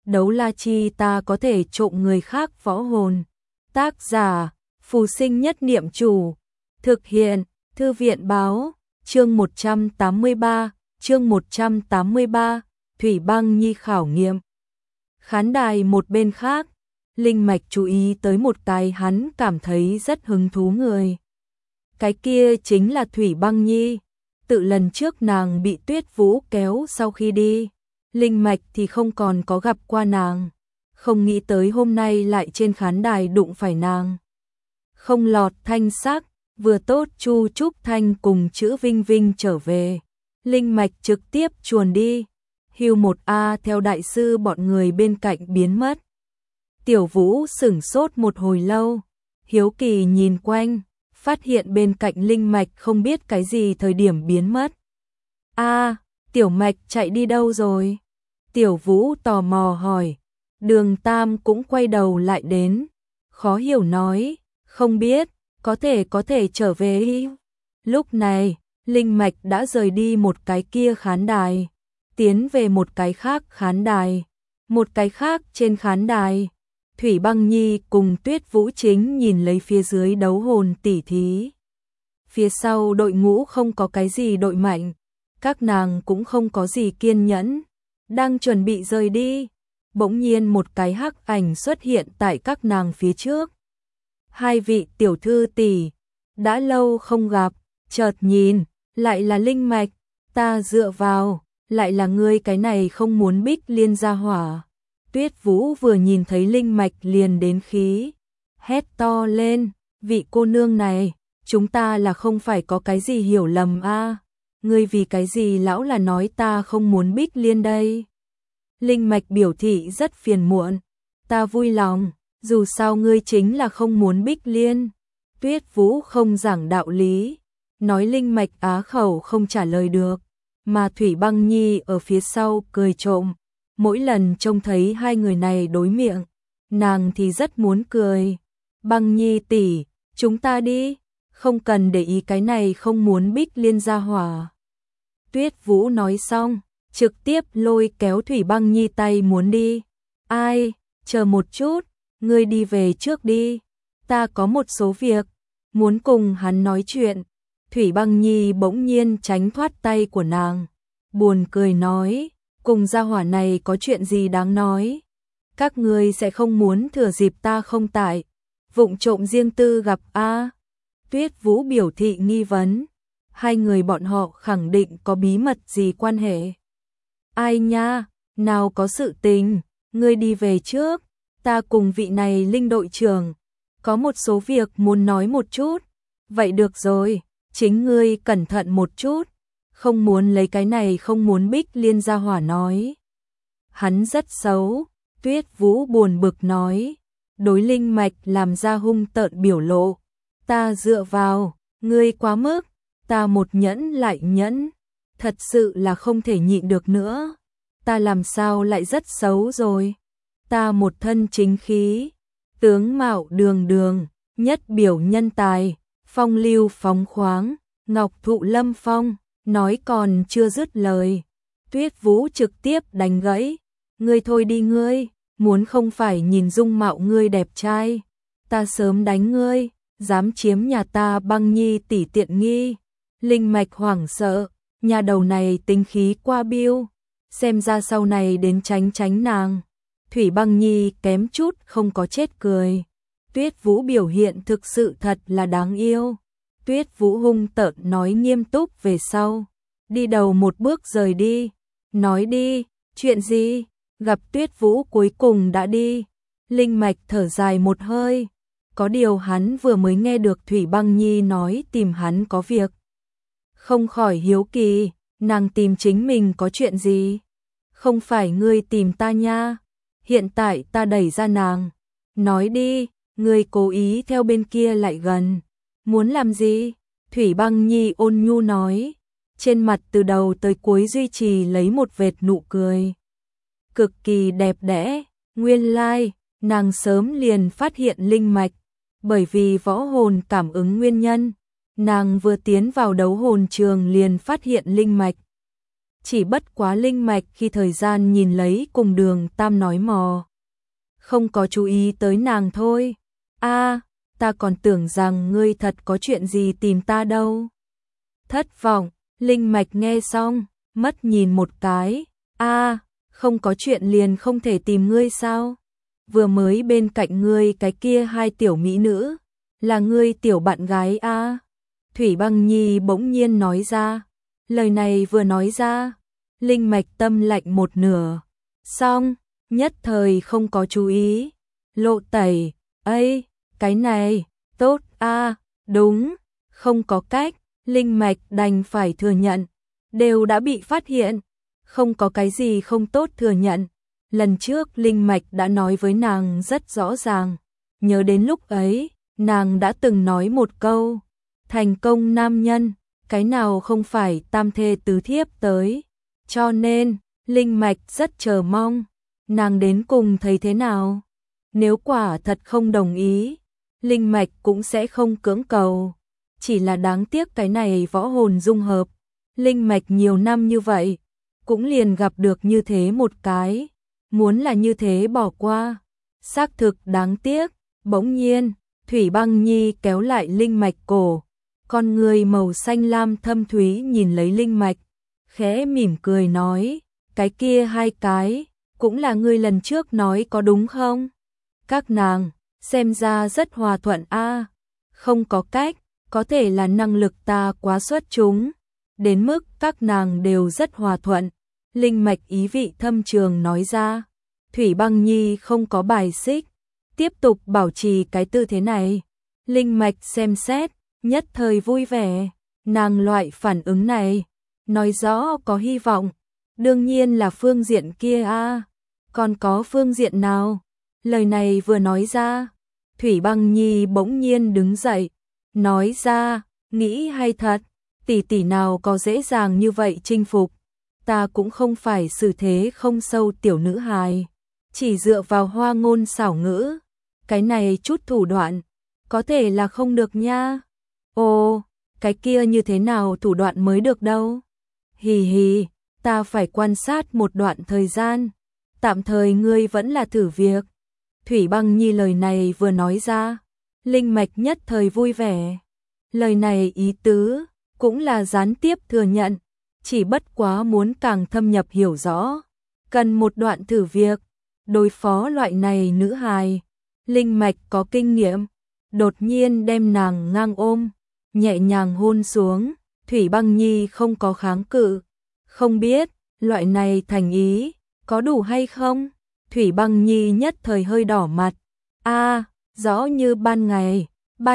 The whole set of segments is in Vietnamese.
đấu la chi ta có thể trộm người khác võ hồn. Tác giả, Phù Sinh Nhất Niệm Chủ. Thực hiện, Thư viện Báo. Chương 183, Thủy Băng Nhi khảo nghiệm. Khán đài một bên khác, Linh Mạch chú ý tới một cái hắn cảm thấy rất hứng thú người. Cái kia chính là Thủy Băng Nhi. Tự lần trước nàng bị Tuyết Vũ kéo sau khi đi, Linh Mạch thì không còn có gặp qua nàng. Không nghĩ tới hôm nay lại trên khán đài đụng phải nàng. Không lọt thanh sắc, vừa tốt Chu Trúc Thanh cùng chữ Vinh Vinh trở về. Linh Mạch trực tiếp chuồn đi. Hưu 1A theo đại sư bọn người bên cạnh biến mất. Tiểu Vũ sửng sốt một hồi lâu, hiếu kỳ nhìn quanh, phát hiện bên cạnh Linh Mạch không biết cái gì thời điểm biến mất. Tiểu Mạch chạy đi đâu rồi? Tiểu Vũ tò mò hỏi. Đường Tam cũng quay đầu lại đến, khó hiểu nói, không biết, có thể trở về. Lúc này, Linh Mạch đã rời đi một cái kia khán đài, tiến về một cái khác khán đài. Một cái khác trên khán đài, Thủy Băng Nhi cùng Tuyết Vũ chính nhìn lấy phía dưới đấu hồn tỉ thí. Phía sau đội ngũ không có cái gì đội mạnh, các nàng cũng không có gì kiên nhẫn, đang chuẩn bị rời đi. Bỗng nhiên một cái hắc ảnh xuất hiện tại các nàng phía trước. Hai vị tiểu thư tỷ, đã lâu không gặp, chợt nhìn, lại là Linh Mạch, ta dựa vào, lại là ngươi cái này không muốn Bích Liên ra hỏa. Tuyết Vũ vừa nhìn thấy Linh Mạch liền đến khí, hét to lên, vị cô nương này, chúng ta là không phải có cái gì hiểu lầm a? Ngươi vì cái gì lão là nói ta không muốn Bích Liên đây? Linh Mạch biểu thị rất phiền muộn, ta vui lòng, dù sao ngươi chính là không muốn Bích Liên. Tuyết Vũ không giảng đạo lý, nói Linh Mạch á khẩu không trả lời được, mà Thủy Băng Nhi ở phía sau cười trộm. Mỗi lần trông thấy hai người này đối miệng, nàng thì rất muốn cười. Băng Nhi tỷ, chúng ta đi, không cần để ý cái này không muốn Bích Liên ra hỏa. Tuyết Vũ nói xong, trực tiếp lôi kéo Thủy Băng Nhi tay muốn đi. Ai, chờ một chút, ngươi đi về trước đi, ta có một số việc, muốn cùng hắn nói chuyện. Thủy Băng Nhi bỗng nhiên tránh thoát tay của nàng, buồn cười nói, cùng gia hỏa này có chuyện gì đáng nói. Các ngươi sẽ không muốn thừa dịp ta không tại, vụng trộm riêng tư gặp a? Tuyết Vũ biểu thị nghi vấn, hai người bọn họ khẳng định có bí mật gì quan hệ. Ai nha, nào có sự tình, ngươi đi về trước, ta cùng vị này Linh đội trưởng, có một số việc muốn nói một chút. Vậy được rồi, chính ngươi cẩn thận một chút, không muốn lấy cái này không muốn Bích Liên ra hỏa nói. Hắn rất xấu, Tuyết Vũ buồn bực nói, đối Linh Mạch làm ra hung tợn biểu lộ. Ta dựa vào, ngươi quá mức, ta một nhẫn lại nhẫn, thật sự là không thể nhịn được nữa. Ta làm sao lại rất xấu rồi? Ta một thân chính khí, tướng mạo đường đường, nhất biểu nhân tài, phong lưu phóng khoáng, ngọc thụ lâm phong, nói còn chưa dứt lời. Tuyết Vũ trực tiếp đánh gãy, ngươi thôi đi ngươi, muốn không phải nhìn dung mạo ngươi đẹp trai, ta sớm đánh ngươi, dám chiếm nhà ta Băng Nhi tỷ tiện nghi. Linh Mạch hoảng sợ, nhà đầu này tính khí qua biêu, xem ra sau này đến tránh nàng. Thủy Băng Nhi kém chút không có chết cười. Tuyết Vũ biểu hiện thực sự thật là đáng yêu. Tuyết Vũ hung tợn nói nghiêm túc về sau, đi đầu một bước rời đi. Nói đi, chuyện gì? Gặp Tuyết Vũ cuối cùng đã đi. Linh Mạch thở dài một hơi, có điều hắn vừa mới nghe được Thủy Băng Nhi nói tìm hắn có việc. Không khỏi hiếu kỳ, nàng tìm chính mình có chuyện gì? Không phải ngươi tìm ta nha, hiện tại ta đẩy ra nàng. Nói đi, ngươi cố ý theo bên kia lại gần, muốn làm gì? Thủy Băng Nhi ôn nhu nói, trên mặt từ đầu tới cuối duy trì lấy một vệt nụ cười. Cực kỳ đẹp đẽ, nguyên lai, nàng sớm liền phát hiện Linh Mạch, bởi vì võ hồn cảm ứng nguyên nhân, nàng vừa tiến vào đấu hồn trường liền phát hiện Linh Mạch. Chỉ bất quá Linh Mạch khi thời gian nhìn lấy cùng Đường Tam nói mò, không có chú ý tới nàng thôi. A, ta còn tưởng rằng ngươi thật có chuyện gì tìm ta đâu. Thất vọng, Linh Mạch nghe xong, mất nhìn một cái. A, không có chuyện liền không thể tìm ngươi sao? Vừa mới bên cạnh ngươi cái kia hai tiểu mỹ nữ, là ngươi tiểu bạn gái a? Thủy Băng Nhi bỗng nhiên nói ra. Lời này vừa nói ra, Linh Mạch tâm lạnh một nửa. Xong, nhất thời không có chú ý. Lộ tẩy, ấy, cái này, tốt a, đúng, không có cách, Linh Mạch đành phải thừa nhận. Đều đã bị phát hiện, không có cái gì không tốt thừa nhận. Lần trước Linh Mạch đã nói với nàng rất rõ ràng. Nhớ đến lúc ấy, nàng đã từng nói một câu. Thành công nam nhân, cái nào không phải tam thê tứ thiếp tới. Cho nên, Linh Mạch rất chờ mong. Nàng đến cùng thấy thế nào? Nếu quả thật không đồng ý, Linh Mạch cũng sẽ không cưỡng cầu. Chỉ là đáng tiếc cái này võ hồn dung hợp. Linh Mạch nhiều năm như vậy, cũng liền gặp được như thế một cái. Muốn là như thế bỏ qua, xác thực đáng tiếc. Bỗng nhiên, Thủy Băng Nhi kéo lại Linh Mạch cổ. Con người màu xanh lam thâm thúy nhìn lấy Linh Mạch, khẽ mỉm cười nói, cái kia hai cái, cũng là ngươi lần trước nói có đúng không? Các nàng, xem ra rất hòa thuận a. Không có cách, có thể là năng lực ta quá xuất chúng, đến mức các nàng đều rất hòa thuận. Linh Mạch ý vị thâm trường nói ra. Thủy Băng Nhi không có bài xích, tiếp tục bảo trì cái tư thế này. Linh Mạch xem xét, nhất thời vui vẻ. Nàng loại phản ứng này, nói rõ có hy vọng. Đương nhiên là phương diện kia a. Còn có phương diện nào? Lời này vừa nói ra, Thủy Băng Nhi bỗng nhiên đứng dậy, nói ra, nghĩ hay thật, tỷ tỷ nào có dễ dàng như vậy chinh phục. Ta cũng không phải xử thế không sâu tiểu nữ hài, chỉ dựa vào hoa ngôn xảo ngữ, cái này chút thủ đoạn, có thể là không được nha. Ồ, cái kia như thế nào thủ đoạn mới được đâu? Hì hì, ta phải quan sát một đoạn thời gian, tạm thời ngươi vẫn là thử việc. Thủy Băng Nhi lời này vừa nói ra, Linh Mạch nhất thời vui vẻ. Lời này ý tứ, cũng là gián tiếp thừa nhận, chỉ bất quá muốn càng thâm nhập hiểu rõ. Cần một đoạn thử việc, đối phó loại này nữ hài. Linh Mạch có kinh nghiệm, đột nhiên đem nàng ngang ôm, nhẹ nhàng hôn xuống. Thủy Băng Nhi không có kháng cự. Không biết, loại này thành ý, có đủ hay không? Thủy Băng Nhi nhất thời hơi đỏ mặt. A, rõ như ban ngày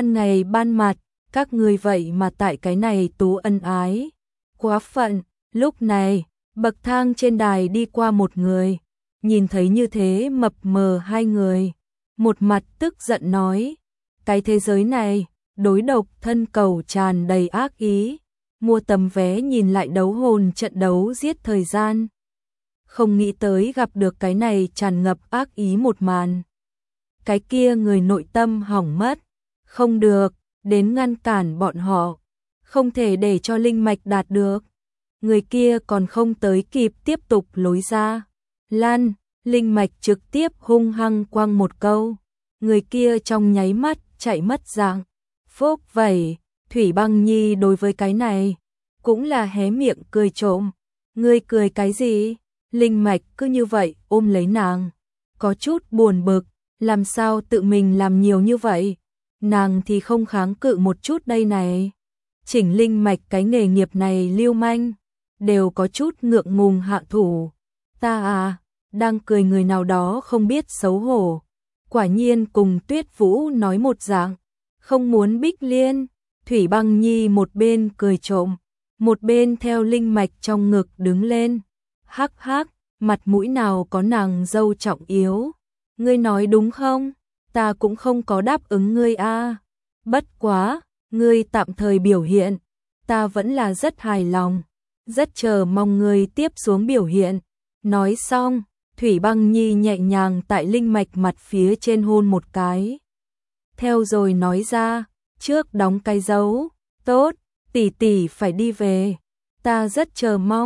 ban mặt, các ngươi vậy mà tại cái này tú ân ái. Quá phận, lúc này, bậc thang trên đài đi qua một người, nhìn thấy như thế mập mờ hai người, một mặt tức giận nói, cái thế giới này, đối độc thân cầu tràn đầy ác ý, mua tấm vé nhìn lại đấu hồn trận đấu giết thời gian. Không nghĩ tới gặp được cái này tràn ngập ác ý một màn. Cái kia người nội tâm hỏng mất, không được, đến ngăn cản bọn họ, không thể để cho Linh Mạch đạt được. Người kia còn không tới kịp tiếp tục lối ra. Lan, Linh Mạch trực tiếp hung hăng quăng một câu. Người kia trong nháy mắt chạy mất dạng. Phốc vậy, Thủy Băng Nhi đối với cái này, cũng là hé miệng cười trộm. Ngươi cười cái gì? Linh Mạch cứ như vậy ôm lấy nàng, có chút buồn bực, làm sao tự mình làm nhiều như vậy, nàng thì không kháng cự một chút đây này. Chỉnh Linh Mạch cái nghề nghiệp này lưu manh, đều có chút ngượng ngùng hạ thủ. Ta à, đang cười người nào đó không biết xấu hổ. Quả nhiên cùng Tuyết Vũ nói một dạng, không muốn Bích Liên. Thủy Băng Nhi một bên cười trộm, một bên theo Linh Mạch trong ngực đứng lên. Hắc hắc, mặt mũi nào có nàng dâu trọng yếu. Ngươi nói đúng không? Ta cũng không có đáp ứng ngươi a. Bất quá, ngươi tạm thời biểu hiện, ta vẫn là rất hài lòng, rất chờ mong ngươi tiếp xuống biểu hiện. Nói xong, Thủy Băng Nhi nhẹ nhàng tại Linh Mạch mặt phía trên hôn một cái. Theo rồi nói ra, trước đóng cái dấu, tốt, tỷ tỷ phải đi về, ta rất chờ mong,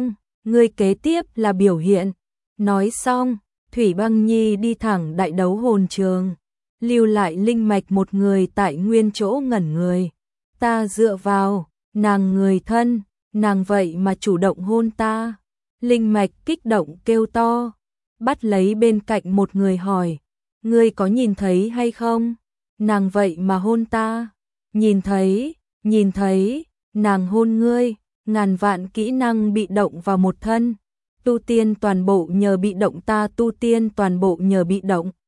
Ngươi kế tiếp là biểu hiện. Nói xong, Thủy Băng Nhi đi thẳng đại đấu hồn trường, lưu lại linh mạch một người tại nguyên chỗ ngẩn người. Ta dựa vào, nàng người thân, nàng vậy mà chủ động hôn ta. Linh mạch kích động kêu to, bắt lấy bên cạnh một người hỏi, ngươi có nhìn thấy hay không? Nàng vậy mà hôn ta. Nhìn thấy, nàng hôn ngươi, ngàn vạn kỹ năng bị động vào một thân. Tu tiên toàn bộ nhờ bị động, ta tu tiên toàn bộ nhờ bị động.